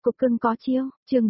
cục cưng có chiêu, chương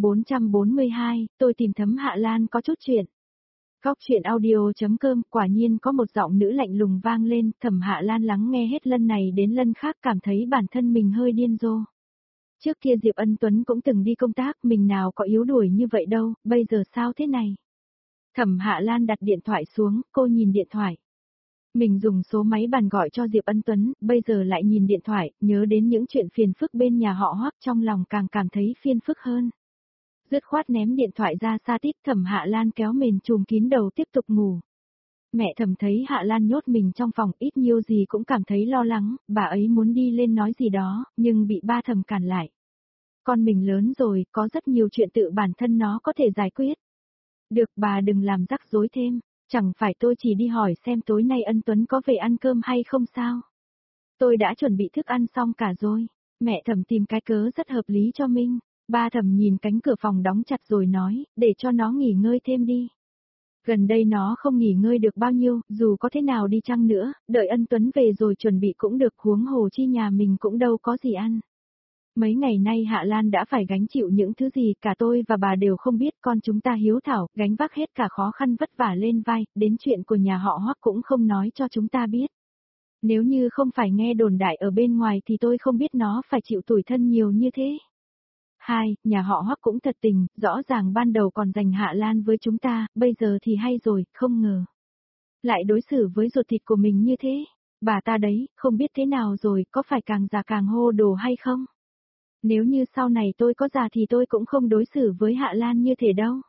442, tôi tìm Thấm Hạ Lan có chút chuyện. Góc chuyện audio.com, quả nhiên có một giọng nữ lạnh lùng vang lên, Thẩm Hạ Lan lắng nghe hết lần này đến lần khác cảm thấy bản thân mình hơi điên rồ. Trước kia Diệp Ân Tuấn cũng từng đi công tác, mình nào có yếu đuổi như vậy đâu, bây giờ sao thế này? Thẩm Hạ Lan đặt điện thoại xuống, cô nhìn điện thoại. Mình dùng số máy bàn gọi cho Diệp Ân Tuấn, bây giờ lại nhìn điện thoại, nhớ đến những chuyện phiền phức bên nhà họ Hoắc, trong lòng càng cảm thấy phiền phức hơn. Dứt khoát ném điện thoại ra xa tít, Thẩm Hạ Lan kéo mền trùm kín đầu tiếp tục ngủ. Mẹ Thẩm thấy Hạ Lan nhốt mình trong phòng, ít nhiều gì cũng cảm thấy lo lắng, bà ấy muốn đi lên nói gì đó, nhưng bị ba Thẩm cản lại. Con mình lớn rồi, có rất nhiều chuyện tự bản thân nó có thể giải quyết. Được, bà đừng làm rắc rối thêm. Chẳng phải tôi chỉ đi hỏi xem tối nay Ân Tuấn có về ăn cơm hay không sao? Tôi đã chuẩn bị thức ăn xong cả rồi. Mẹ Thẩm tìm cái cớ rất hợp lý cho Minh. Ba Thẩm nhìn cánh cửa phòng đóng chặt rồi nói, để cho nó nghỉ ngơi thêm đi. Gần đây nó không nghỉ ngơi được bao nhiêu, dù có thế nào đi chăng nữa, đợi Ân Tuấn về rồi chuẩn bị cũng được, huống hồ chi nhà mình cũng đâu có gì ăn. Mấy ngày nay Hạ Lan đã phải gánh chịu những thứ gì, cả tôi và bà đều không biết, con chúng ta hiếu thảo, gánh vác hết cả khó khăn vất vả lên vai, đến chuyện của nhà họ Hoắc cũng không nói cho chúng ta biết. Nếu như không phải nghe đồn đại ở bên ngoài thì tôi không biết nó phải chịu tủi thân nhiều như thế. Hai, nhà họ Hoắc cũng thật tình, rõ ràng ban đầu còn giành Hạ Lan với chúng ta, bây giờ thì hay rồi, không ngờ. Lại đối xử với ruột thịt của mình như thế. Bà ta đấy, không biết thế nào rồi, có phải càng già càng hô đồ hay không? Nếu như sau này tôi có già thì tôi cũng không đối xử với Hạ Lan như thế đâu.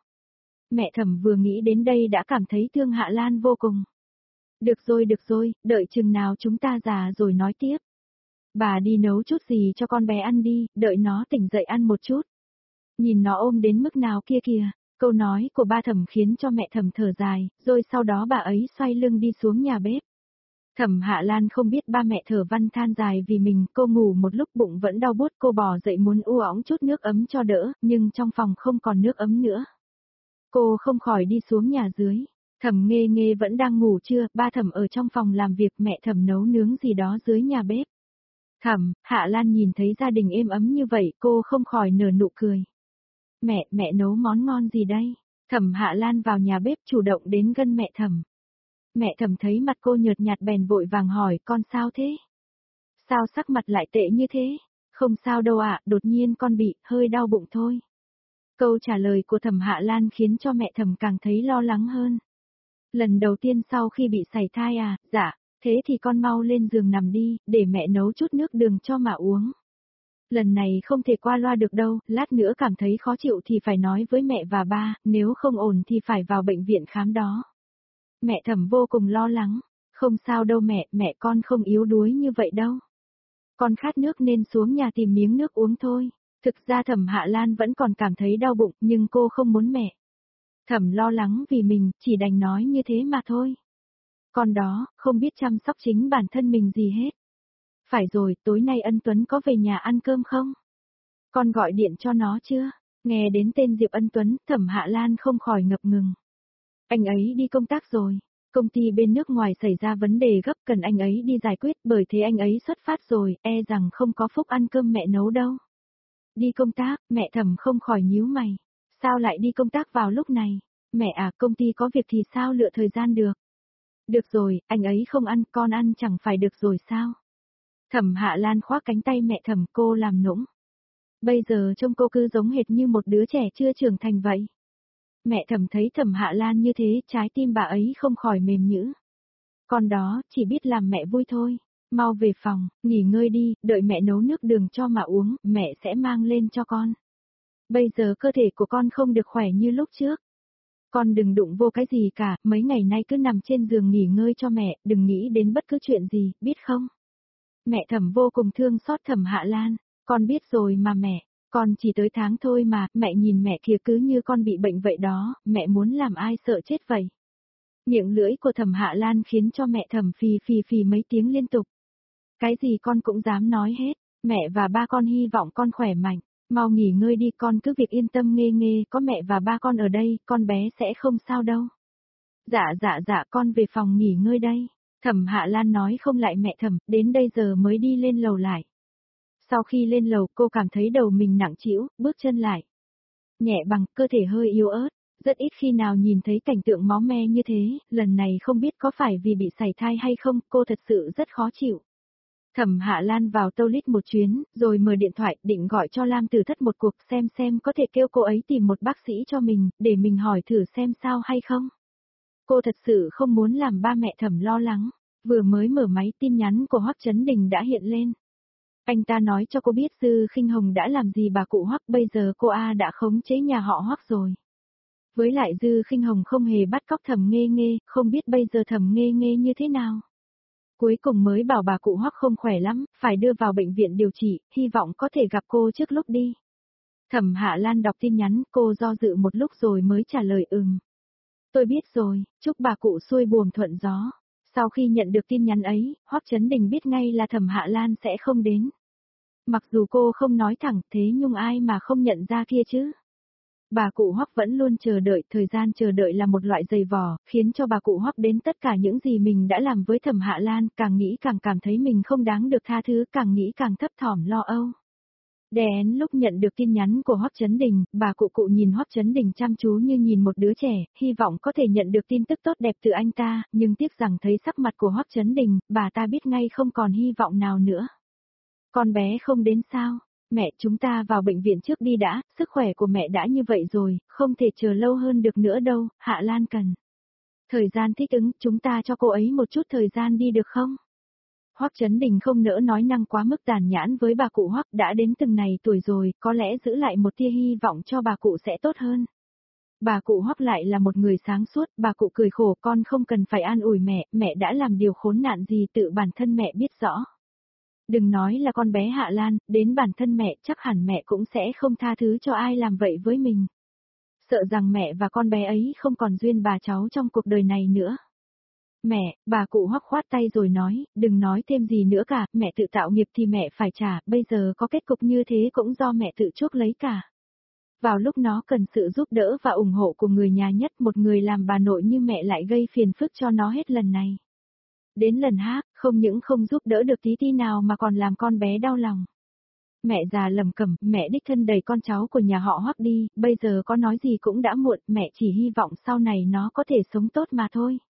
Mẹ Thẩm vừa nghĩ đến đây đã cảm thấy thương Hạ Lan vô cùng. Được rồi, đợi chừng nào chúng ta già rồi nói tiếp. Bà đi nấu chút gì cho con bé ăn đi, đợi nó tỉnh dậy ăn một chút. Nhìn nó ôm đến mức nào kia kìa, câu nói của ba Thẩm khiến cho mẹ Thẩm thở dài, rồi sau đó bà ấy xoay lưng đi xuống nhà bếp. Thẩm Hạ Lan không biết ba mẹ thở văn than dài vì mình, cô ngủ một lúc bụng vẫn đau buốt, cô bò dậy muốn u óng chút nước ấm cho đỡ, nhưng trong phòng không còn nước ấm nữa. Cô không khỏi đi xuống nhà dưới. Thẩm Nghê Nghê vẫn đang ngủ trưa, ba Thẩm ở trong phòng làm việc, mẹ Thẩm nấu nướng gì đó dưới nhà bếp. Thẩm, Hạ Lan nhìn thấy gia đình êm ấm như vậy, cô không khỏi nở nụ cười. Mẹ nấu món ngon gì đây? Thẩm Hạ Lan vào nhà bếp chủ động đến gần mẹ Thẩm. Mẹ Thẩm thấy mặt cô nhợt nhạt bèn vội vàng hỏi, con sao thế? Sao sắc mặt lại tệ như thế? Không sao đâu ạ, đột nhiên con bị hơi đau bụng thôi. Câu trả lời của Thẩm Hạ Lan khiến cho mẹ Thẩm càng thấy lo lắng hơn. Lần đầu tiên sau khi bị sảy thai à? Dạ, thế thì con mau lên giường nằm đi, để mẹ nấu chút nước đường cho mà uống. Lần này không thể qua loa được đâu, lát nữa cảm thấy khó chịu thì phải nói với mẹ và ba, nếu không ổn thì phải vào bệnh viện khám đó. Mẹ Thẩm vô cùng lo lắng. Không sao đâu mẹ con không yếu đuối như vậy đâu. Con khát nước nên xuống nhà tìm miếng nước uống thôi. Thực ra Thẩm Hạ Lan vẫn còn cảm thấy đau bụng, nhưng cô không muốn mẹ Thẩm lo lắng vì mình, chỉ đành nói như thế mà thôi. Con đó, không biết chăm sóc chính bản thân mình gì hết. Phải rồi, tối nay Ân Tuấn có về nhà ăn cơm không? Con gọi điện cho nó chưa? Nghe đến tên Diệp Ân Tuấn, Thẩm Hạ Lan không khỏi ngập ngừng. Anh ấy đi công tác rồi. Công ty bên nước ngoài xảy ra vấn đề gấp cần anh ấy đi giải quyết, bởi thế anh ấy xuất phát rồi, e rằng không có phúc ăn cơm mẹ nấu đâu. Đi công tác, mẹ Thẩm không khỏi nhíu mày. Sao lại đi công tác vào lúc này? Mẹ à, công ty có việc thì sao lựa thời gian được? Được rồi, anh ấy không ăn, con ăn chẳng phải được rồi sao? Thẩm Hạ Lan khoác cánh tay mẹ Thẩm, cô làm nũng. Bây giờ trông cô cứ giống hệt như một đứa trẻ chưa trưởng thành vậy. Mẹ Thẩm thấy Thẩm Hạ Lan như thế, trái tim bà ấy không khỏi mềm nhũn. Con đó, chỉ biết làm mẹ vui thôi. Mau về phòng, nghỉ ngơi đi, đợi mẹ nấu nước đường cho mà uống, mẹ sẽ mang lên cho con. Bây giờ cơ thể của con không được khỏe như lúc trước. Con đừng đụng vô cái gì cả, mấy ngày nay cứ nằm trên giường nghỉ ngơi cho mẹ, đừng nghĩ đến bất cứ chuyện gì, biết không? Mẹ Thẩm vô cùng thương xót Thẩm Hạ Lan. Con biết rồi mà mẹ. Con chỉ tới tháng thôi mà, mẹ nhìn mẹ kia cứ như con bị bệnh vậy đó, mẹ muốn làm ai sợ chết vậy. Miệng lưỡi của Thẩm Hạ Lan khiến cho mẹ Thẩm phì mấy tiếng liên tục. Cái gì con cũng dám nói hết, mẹ và ba con hy vọng con khỏe mạnh, mau nghỉ ngơi đi, con cứ việc yên tâm Nghê Nghê, có mẹ và ba con ở đây, con bé sẽ không sao đâu. Dạ, con về phòng nghỉ ngơi đây. Thẩm Hạ Lan nói không lại mẹ Thẩm, đến đây giờ mới đi lên lầu lại. Sau khi lên lầu cô cảm thấy đầu mình nặng trĩu, bước chân lại. Nhẹ bằng, cơ thể hơi yếu ớt, rất ít khi nào nhìn thấy cảnh tượng máu me như thế, lần này không biết có phải vì bị sảy thai hay không, cô thật sự rất khó chịu. Thẩm Hạ Lan vào toilet một chuyến, rồi mở điện thoại định gọi cho Lam Tử Thất một cuộc xem có thể kêu cô ấy tìm một bác sĩ cho mình, để mình hỏi thử xem sao hay không. Cô thật sự không muốn làm ba mẹ Thẩm lo lắng, vừa mới mở máy tin nhắn của Hoắc Chấn Đình đã hiện lên. Anh ta nói cho cô biết Dư Khinh Hồng đã làm gì bà cụ Hoắc, bây giờ cô đã khống chế nhà họ Hoắc rồi. Với lại Dư Khinh Hồng không hề bắt cóc Thẩm Nghê Nghê, không biết bây giờ Thẩm Nghê Nghê như thế nào. Cuối cùng mới bảo bà cụ Hoắc không khỏe lắm, phải đưa vào bệnh viện điều trị, hy vọng có thể gặp cô trước lúc đi. Thẩm Hạ Lan đọc tin nhắn, cô do dự một lúc rồi mới trả lời Tôi biết rồi, chúc bà cụ xuôi buồm thuận gió. Sau khi nhận được tin nhắn ấy, Hoắc Chấn Đình biết ngay là Thẩm Hạ Lan sẽ không đến. Mặc dù cô không nói thẳng thế nhưng ai mà không nhận ra kia chứ. Bà cụ Hoắc vẫn luôn chờ đợi, thời gian chờ đợi là một loại dày vò, khiến cho bà cụ Hoắc đến tất cả những gì mình đã làm với Thẩm Hạ Lan, càng nghĩ càng cảm thấy mình không đáng được tha thứ, càng nghĩ càng thấp thỏm lo âu. Đến lúc nhận được tin nhắn của Hoắc Chấn Đình, bà cụ nhìn Hoắc Chấn Đình chăm chú như nhìn một đứa trẻ, hy vọng có thể nhận được tin tức tốt đẹp từ anh ta, nhưng tiếc rằng thấy sắc mặt của Hoắc Chấn Đình, bà ta biết ngay không còn hy vọng nào nữa. Con bé không đến sao? Mẹ, chúng ta vào bệnh viện trước đi đã, sức khỏe của mẹ đã như vậy rồi, không thể chờ lâu hơn được nữa đâu, Hạ Lan cần. Thời gian thích ứng, chúng ta cho cô ấy một chút thời gian đi được không? Hoắc Chấn Đình không nỡ nói năng quá mức tàn nhẫn với bà cụ Hoắc, đã đến từng này tuổi rồi, có lẽ giữ lại một tia hy vọng cho bà cụ sẽ tốt hơn. Bà cụ Hoắc lại là một người sáng suốt, bà cụ cười khổ, con không cần phải an ủi mẹ đã làm điều khốn nạn gì tự bản thân mẹ biết rõ. Đừng nói là con bé Hạ Lan, đến bản thân mẹ chắc hẳn mẹ cũng sẽ không tha thứ cho ai làm vậy với mình. Sợ rằng mẹ và con bé ấy không còn duyên bà cháu trong cuộc đời này nữa. Mẹ, bà cụ Hoắc khoát tay rồi nói, đừng nói thêm gì nữa cả, mẹ tự tạo nghiệp thì mẹ phải trả, bây giờ có kết cục như thế cũng do mẹ tự chuốc lấy cả. Vào lúc nó cần sự giúp đỡ và ủng hộ của người nhà nhất, một người làm bà nội như mẹ lại gây phiền phức cho nó hết lần này. Đến lần khác, không những không giúp đỡ được tí nào mà còn làm con bé đau lòng. Mẹ già lầm cẩm, mẹ đích thân đẩy con cháu của nhà họ Hoắc đi, bây giờ có nói gì cũng đã muộn, mẹ chỉ hy vọng sau này nó có thể sống tốt mà thôi.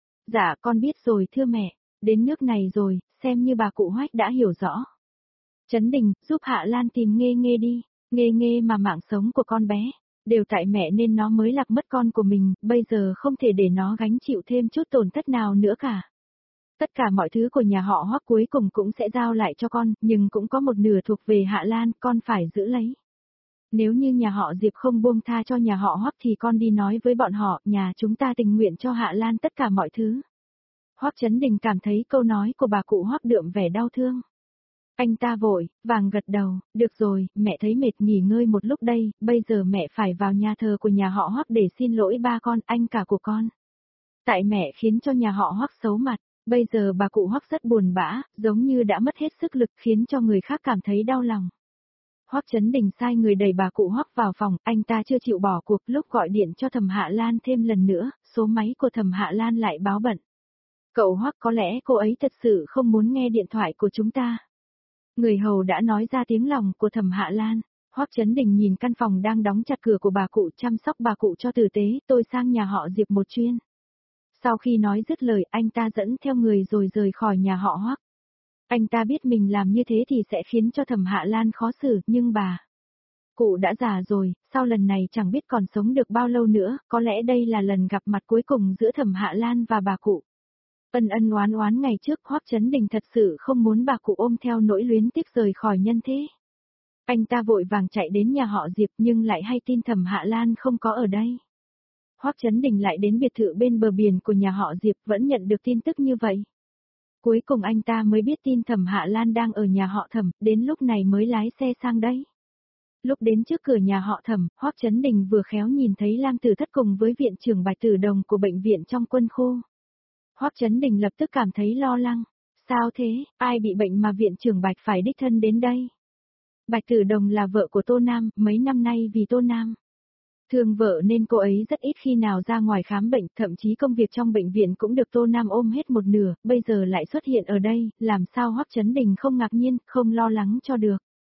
Dạ con biết rồi thưa mẹ, đến nước này rồi, xem như bà cụ Hoắc đã hiểu rõ. Chấn Đình, giúp Hạ Lan tìm Nghê Nghê đi, Nghê Nghê mà mạng sống của con bé, đều tại mẹ nên nó mới lạc mất con của mình, bây giờ không thể để nó gánh chịu thêm chút tổn thất nào nữa cả. Tất cả mọi thứ của nhà họ Hoắc cuối cùng cũng sẽ giao lại cho con, nhưng cũng có một nửa thuộc về Hạ Lan, con phải giữ lấy. Nếu như nhà họ Diệp không buông tha cho nhà họ Hoắc thì con đi nói với bọn họ, nhà chúng ta tình nguyện cho Hạ Lan tất cả mọi thứ. Hoắc Chấn Đình cảm thấy câu nói của bà cụ Hoắc đượm vẻ đau thương. Anh ta vội, vàng gật đầu, được rồi, mẹ thấy mệt nghỉ ngơi một lúc đây, bây giờ mẹ phải vào nhà thờ của nhà họ Hoắc để xin lỗi ba con, anh cả của con. Tại mẹ khiến cho nhà họ Hoắc xấu mặt. Bây giờ bà cụ Hoắc rất buồn bã, giống như đã mất hết sức lực khiến cho người khác cảm thấy đau lòng. Hoắc Chấn Đình sai người đẩy bà cụ Hoắc vào phòng, anh ta chưa chịu bỏ cuộc, lúc gọi điện cho Thẩm Hạ Lan thêm lần nữa, số máy của Thẩm Hạ Lan lại báo bận. Cậu Hoắc, có lẽ cô ấy thật sự không muốn nghe điện thoại của chúng ta. Người hầu đã nói ra tiếng lòng của Thẩm Hạ Lan. Hoắc Chấn Đình nhìn căn phòng đang đóng chặt cửa của bà cụ, chăm sóc bà cụ cho tử tế, tôi sang nhà họ Diệp một chuyến. Sau khi nói dứt lời, anh ta dẫn theo người rồi rời khỏi nhà họ Hoắc. Anh ta biết mình làm như thế thì sẽ khiến cho Thẩm Hạ Lan khó xử, nhưng bà cụ đã già rồi, sau lần này chẳng biết còn sống được bao lâu nữa, có lẽ đây là lần gặp mặt cuối cùng giữa Thẩm Hạ Lan và bà cụ. Ân ân oán oán ngày trước, Hoắc Chấn Đình thật sự không muốn bà cụ ôm theo nỗi luyến tiếc rời khỏi nhân thế. Anh ta vội vàng chạy đến nhà họ Diệp nhưng lại hay tin Thẩm Hạ Lan không có ở đây. Hoắc Chấn Đình lại đến biệt thự bên bờ biển của nhà họ Diệp, vẫn nhận được tin tức như vậy. Cuối cùng anh ta mới biết tin Thẩm Hạ Lan đang ở nhà họ Thẩm, đến lúc này mới lái xe sang đây. Lúc đến trước cửa nhà họ Thẩm, Hoắc Chấn Đình vừa khéo nhìn thấy Lam Tử Thất cùng với viện trưởng Bạch Tử Đồng của bệnh viện trong quân khu. Hoắc Chấn Đình lập tức cảm thấy lo lắng. Sao thế, ai bị bệnh mà viện trưởng Bạch phải đích thân đến đây? Bạch Tử Đồng là vợ của Tô Nam, mấy năm nay vì Tô Nam thương vợ nên cô ấy rất ít khi nào ra ngoài khám bệnh, thậm chí công việc trong bệnh viện cũng được Tô Nam ôm hết một nửa, bây giờ lại xuất hiện ở đây, làm sao Hoắc Chấn Đình không ngạc nhiên, không lo lắng cho được.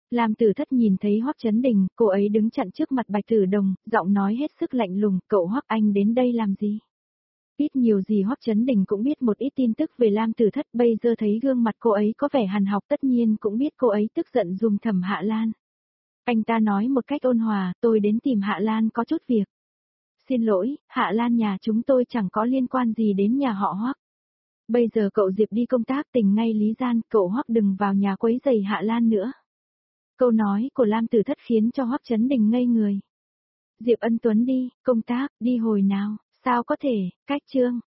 Lam Tử Thất nhìn thấy Hoắc Chấn Đình, cô ấy đứng chặn trước mặt Bạch Tử Đồng, giọng nói hết sức lạnh lùng, cậu Hoắc anh đến đây làm gì? Ít nhiều gì Hoắc Chấn Đình cũng biết một ít tin tức về Lam Tử Thất, bây giờ thấy gương mặt cô ấy có vẻ hằn học tất nhiên cũng biết cô ấy tức giận dùm Thẩm Hạ Lan. Anh ta nói một cách ôn hòa, tôi đến tìm Hạ Lan có chút việc. Xin lỗi, Hạ Lan nhà chúng tôi chẳng có liên quan gì đến nhà họ Hoắc. Bây giờ cậu Diệp đi công tác tình ngay lý gian, cậu Hoắc đừng vào nhà quấy rầy Hạ Lan nữa. Câu nói của Lam Tử Thất khiến cho Hoắc Chấn Đình ngây người. Diệp Ân Tuấn đi, công tác, đi hồi nào, sao có thể, cách chương.